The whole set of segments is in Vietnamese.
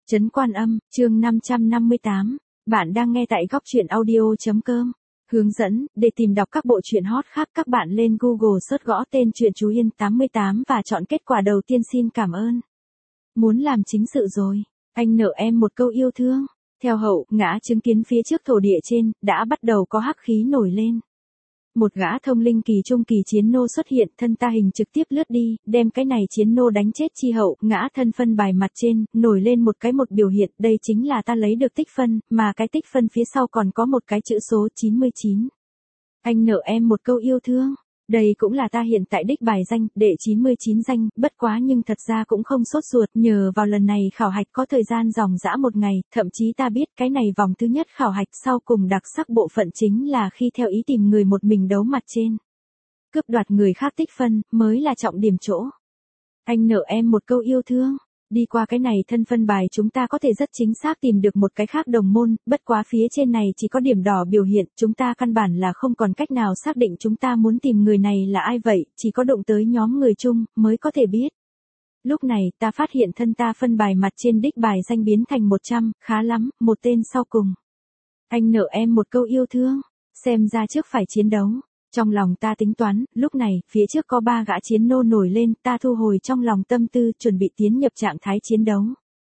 Trấn Quan Âm, chương 558. Bạn đang nghe tại góc truyện audio.com. Hướng dẫn, để tìm đọc các bộ truyện hot khác các bạn lên Google search gõ tên truyện Chú Yên 88 và chọn kết quả đầu tiên. Xin cảm ơn. Muốn làm chính sự rồi. Anh nợ em một câu yêu thương. Theo hậu, ngã chứng kiến phía trước thổ địa trên, đã bắt đầu có hắc khí nổi lên. Một gã thông linh kỳ trung kỳ chiến nô xuất hiện, thân ta hình trực tiếp lướt đi, đem cái này chiến nô đánh chết. Chi hậu, ngã thân phân bài mặt trên, nổi lên một biểu hiện, đây chính là ta lấy được tích phân, mà cái tích phân phía sau còn có một cái chữ số 99. Anh nợ em một câu yêu thương. Đây cũng là ta hiện tại đích bài danh, đệ 99 danh, bất quá nhưng thật ra cũng không sốt ruột, nhờ vào lần này khảo hạch có thời gian dòng dã một ngày, thậm chí ta biết cái này vòng thứ nhất khảo hạch sau cùng đặc sắc bộ phận chính là khi theo ý tìm người một mình đấu mặt trên. Cướp đoạt người khác tích phân, mới là trọng điểm chỗ. Anh nợ em một câu yêu thương. Đi qua cái này thân phân bài chúng ta có thể rất chính xác tìm được một cái khác đồng môn, bất quá phía trên này chỉ có điểm đỏ biểu hiện, chúng ta căn bản là không còn cách nào xác định chúng ta muốn tìm người này là ai vậy, chỉ có đụng tới nhóm người chung, mới có thể biết. Lúc này, ta phát hiện thân ta phân bài mặt trên đích bài danh biến thành 100, khá lắm, một tên sau cùng. Anh nợ em một câu yêu thương, xem ra trước phải chiến đấu. Trong lòng ta tính toán, lúc này, phía trước có 3 gã chiến nô nổi lên, ta thu hồi trong lòng tâm tư, chuẩn bị tiến nhập trạng thái chiến đấu.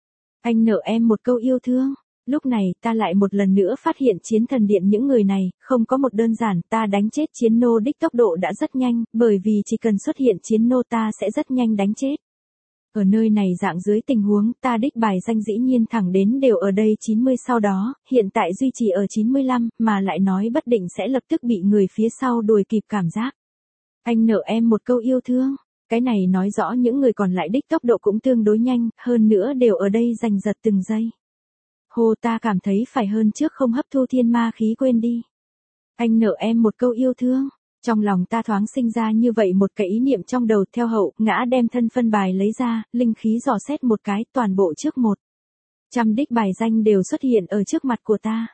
Anh nợ em một câu yêu thương. Lúc này, ta lại một lần nữa phát hiện chiến thần điện những người này, không có một đơn giản, ta đánh chết chiến nô đích tốc độ đã rất nhanh, bởi vì chỉ cần xuất hiện chiến nô ta sẽ rất nhanh đánh chết. Ở nơi này dạng dưới tình huống, ta đích bài danh dĩ nhiên thẳng đến đều ở đây 90 sau đó, hiện tại duy trì ở 95, mà lại nói bất định sẽ lập tức bị người phía sau đuổi kịp cảm giác. Anh nợ em một câu yêu thương. Cái này nói rõ những người còn lại đích tốc độ cũng tương đối nhanh, hơn nữa đều ở đây giành giật từng giây. Hồ ta cảm thấy phải hơn trước không hấp thu thiên ma khí quên đi. Anh nợ em một câu yêu thương. Trong lòng ta thoáng sinh ra như vậy một cái ý niệm trong đầu. Theo hậu, ngã đem thân phân bài lấy ra, linh khí dò xét một cái, toàn bộ trước 100 đích bài danh đều xuất hiện ở trước mặt của ta.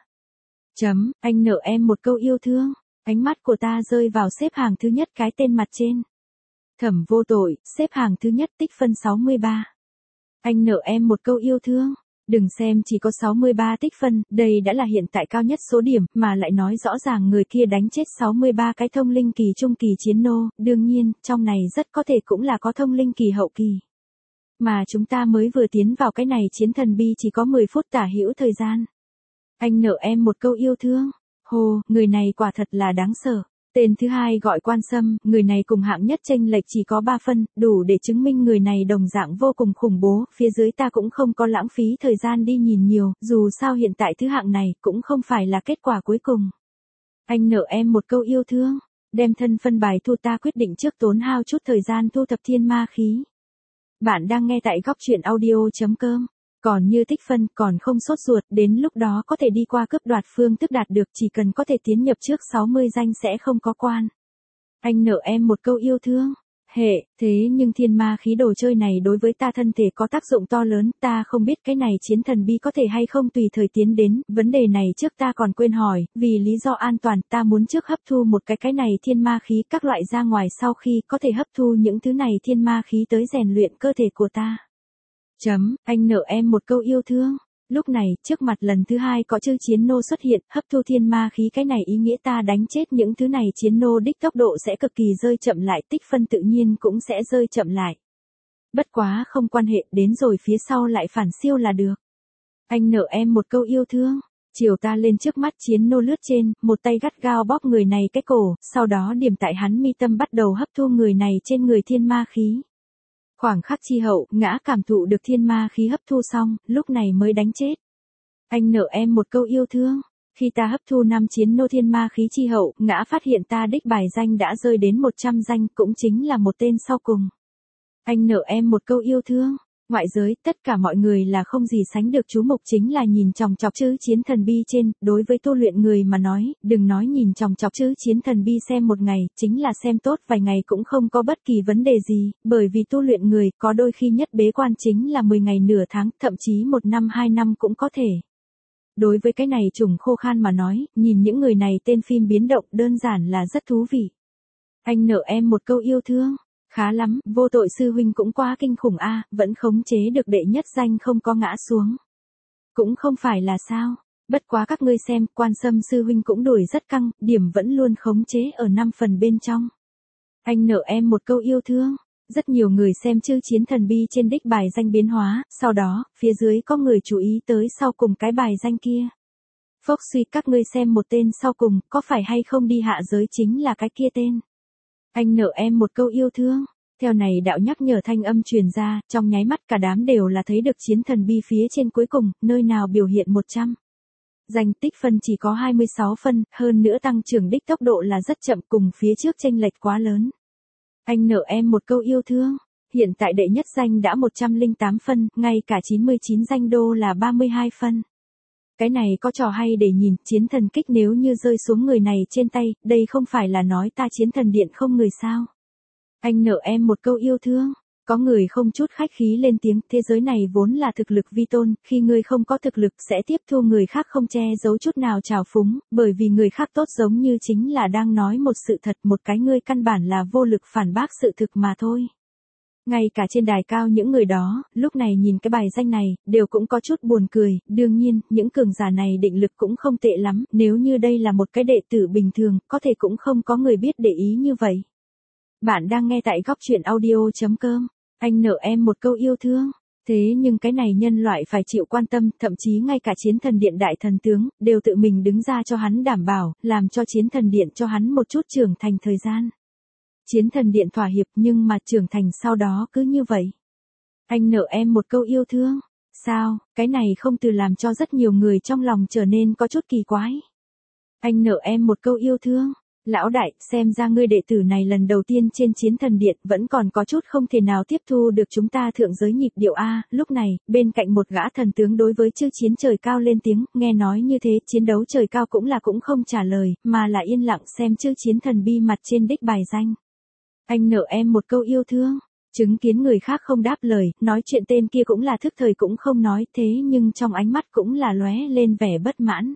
Anh nợ em một câu yêu thương. Ánh mắt của ta rơi vào xếp hàng thứ nhất cái tên mặt trên. Thẩm Vô Tội, xếp hàng thứ nhất tích phân 63. Anh nợ em một câu yêu thương. Đừng xem chỉ có 63 tích phân, đây đã là hiện tại cao nhất số điểm, mà lại nói rõ ràng người kia đánh chết 63 cái thông linh kỳ trung kỳ chiến nô, đương nhiên, trong này rất có thể cũng là có thông linh kỳ hậu kỳ. Mà chúng ta mới vừa tiến vào cái này chiến thần bi chỉ có 10 phút tả hữu thời gian. Anh nợ em một câu yêu thương. Hồ, người này quả thật là đáng sợ. Tên thứ hai gọi Quan Sâm, người này cùng hạng nhất chênh lệch chỉ có 3 phân, đủ để chứng minh người này đồng dạng vô cùng khủng bố, phía dưới ta cũng không có lãng phí thời gian đi nhìn nhiều, dù sao hiện tại thứ hạng này cũng không phải là kết quả cuối cùng. Anh nợ em một câu yêu thương, đem thân phân bài thu ta quyết định trước tốn hao chút thời gian thu thập thiên ma khí. Bạn đang nghe tại góc truyện audio.com. Còn như tích phân còn không sốt ruột, đến lúc đó có thể đi qua cướp đoạt phương thức đạt được, chỉ cần có thể tiến nhập trước 60 danh sẽ không có quan. Anh nợ em một câu yêu thương. Thế nhưng thiên ma khí đồ chơi này đối với ta thân thể có tác dụng to lớn, ta không biết cái này chiến thần bi có thể hay không tùy thời tiến đến, vấn đề này trước ta còn quên hỏi, vì lý do an toàn ta muốn trước hấp thu một cái này thiên ma khí các loại ra ngoài sau khi có thể hấp thu những thứ này thiên ma khí tới rèn luyện cơ thể của ta. Anh nợ em một câu yêu thương. Lúc này, trước mặt lần thứ hai có chữ chiến nô xuất hiện, hấp thu thiên ma khí cái này ý nghĩa ta đánh chết những thứ này chiến nô đích tốc độ sẽ cực kỳ rơi chậm lại, tích phân tự nhiên cũng sẽ rơi chậm lại. Bất quá không quan hệ, đến rồi phía sau lại phản siêu là được. Anh nợ em một câu yêu thương. Chiều ta lên trước mắt chiến nô lướt trên, một tay gắt gao bóp người này cái cổ, sau đó điểm tại hắn mi tâm bắt đầu hấp thu người này trên người thiên ma khí. Khoảng khắc chi hậu, ngã cảm thụ được thiên ma khí hấp thu xong, lúc này mới đánh chết. Anh nợ em một câu yêu thương. Khi ta hấp thu 5 chiến nô thiên ma khí chi hậu, ngã phát hiện ta đích bài danh đã rơi đến 100 danh, cũng chính là một tên sau cùng. Anh nợ em một câu yêu thương. Ngoại giới, tất cả mọi người là không gì sánh được chú mục chính là nhìn chòng chọc chữ chiến thần bi trên, đối với tu luyện người mà nói, đừng nói nhìn chòng chọc chữ chiến thần bi xem một ngày, chính là xem tốt vài ngày cũng không có bất kỳ vấn đề gì, bởi vì tu luyện người, có đôi khi nhất bế quan chính là 10 ngày nửa tháng, thậm chí 1 năm 2 năm cũng có thể. Đối với cái này trùng khô khan mà nói, nhìn những người này tên phim biến động đơn giản là rất thú vị. Anh nợ em một câu yêu thương. Khá lắm, Vô Tội sư huynh cũng quá kinh khủng a, vẫn khống chế được đệ nhất danh không có ngã xuống. Cũng không phải là sao. Bất quá các ngươi xem, Quan Sâm sư huynh cũng đuổi rất căng, điểm vẫn luôn khống chế ở 5 phần bên trong. Anh nợ em một câu yêu thương. Rất nhiều người xem chư chiến thần bi trên đích bài danh biến hóa, sau đó, phía dưới có người chú ý tới sau cùng cái bài danh kia. Phốc suy, các ngươi xem một tên sau cùng, có phải hay không đi hạ giới chính là cái kia tên. Anh nợ em một câu yêu thương. Theo này đạo nhắc nhở thanh âm truyền ra, trong nháy mắt cả đám đều là thấy được chiến thần bi phía trên cuối cùng, nơi nào biểu hiện 100. Danh tích phân chỉ có 26 phân, hơn nữa tăng trưởng đích tốc độ là rất chậm, cùng phía trước chênh lệch quá lớn. Anh nợ em một câu yêu thương. Hiện tại đệ nhất danh đã 108 phân, ngay cả 99 danh đô là 32 phân. Cái này có trò hay để nhìn, chiến thần kích nếu như rơi xuống người này trên tay, đây không phải là nói ta chiến thần điện không người sao. Anh nợ em một câu yêu thương. Có người không chút khách khí lên tiếng, thế giới này vốn là thực lực vi tôn, khi ngươi không có thực lực sẽ tiếp thu người khác không che giấu chút nào trào phúng, bởi vì người khác tốt giống như chính là đang nói một sự thật, một cái ngươi căn bản là vô lực phản bác sự thực mà thôi. Ngay cả trên đài cao những người đó, lúc này nhìn cái bài danh này, đều cũng có chút buồn cười, đương nhiên, những cường giả này định lực cũng không tệ lắm, nếu như đây là một cái đệ tử bình thường, có thể cũng không có người biết để ý như vậy. Bạn đang nghe tại góc chuyện audio.com. Anh nợ em một câu yêu thương. Thế nhưng cái này nhân loại phải chịu quan tâm, thậm chí ngay cả chiến thần điện đại thần tướng, đều tự mình đứng ra cho hắn đảm bảo, làm cho chiến thần điện cho hắn một chút trưởng thành thời gian. Chiến thần điện thỏa hiệp nhưng mà trưởng thành sau đó cứ như vậy. Anh nợ em một câu yêu thương. Sao, cái này không từ làm cho rất nhiều người trong lòng trở nên có chút kỳ quái. Anh nợ em một câu yêu thương. Lão đại, xem ra ngươi đệ tử này lần đầu tiên trên chiến thần điện vẫn còn có chút không thể nào tiếp thu được chúng ta thượng giới nhịp điệu A. Lúc này, bên cạnh một gã thần tướng đối với chư chiến trời cao lên tiếng, nghe nói như thế, chiến đấu trời cao cũng không trả lời, mà là yên lặng xem chư chiến thần bi mặt trên đích bài danh. Anh nợ em một câu yêu thương. Chứng kiến người khác không đáp lời, nói chuyện tên kia cũng là thức thời cũng không nói, thế nhưng trong ánh mắt cũng là lóe lên vẻ bất mãn.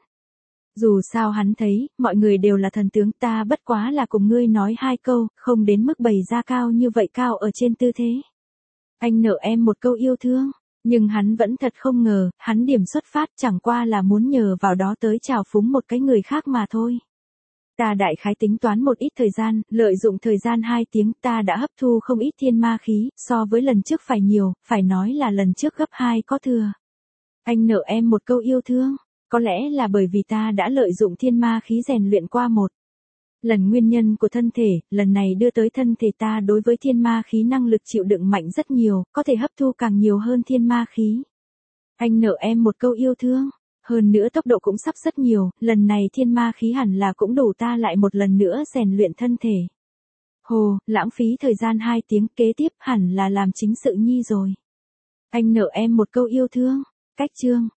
Dù sao hắn thấy, mọi người đều là thần tướng, ta bất quá là cùng ngươi nói hai câu, không đến mức bày ra cao như vậy, cao ở trên tư thế. Anh nợ em một câu yêu thương, nhưng hắn vẫn thật không ngờ, hắn điểm xuất phát chẳng qua là muốn nhờ vào đó tới trào phúng một cái người khác mà thôi. Ta đại khái tính toán một ít thời gian, lợi dụng thời gian 2 tiếng ta đã hấp thu không ít thiên ma khí, so với lần trước phải nhiều, phải nói là lần trước gấp 2 có thừa. Anh nợ em một câu yêu thương. Có lẽ là bởi vì ta đã lợi dụng thiên ma khí rèn luyện qua một lần nguyên nhân của thân thể, lần này đưa tới thân thể ta đối với thiên ma khí năng lực chịu đựng mạnh rất nhiều, có thể hấp thu càng nhiều hơn thiên ma khí. Anh nợ em một câu yêu thương, hơn nữa tốc độ cũng sắp rất nhiều, lần này thiên ma khí hẳn là cũng đủ ta lại một lần nữa rèn luyện thân thể. Hồ, lãng phí thời gian 2 tiếng, kế tiếp hẳn là làm chính sự nhi rồi. Anh nợ em một câu yêu thương, cách chương.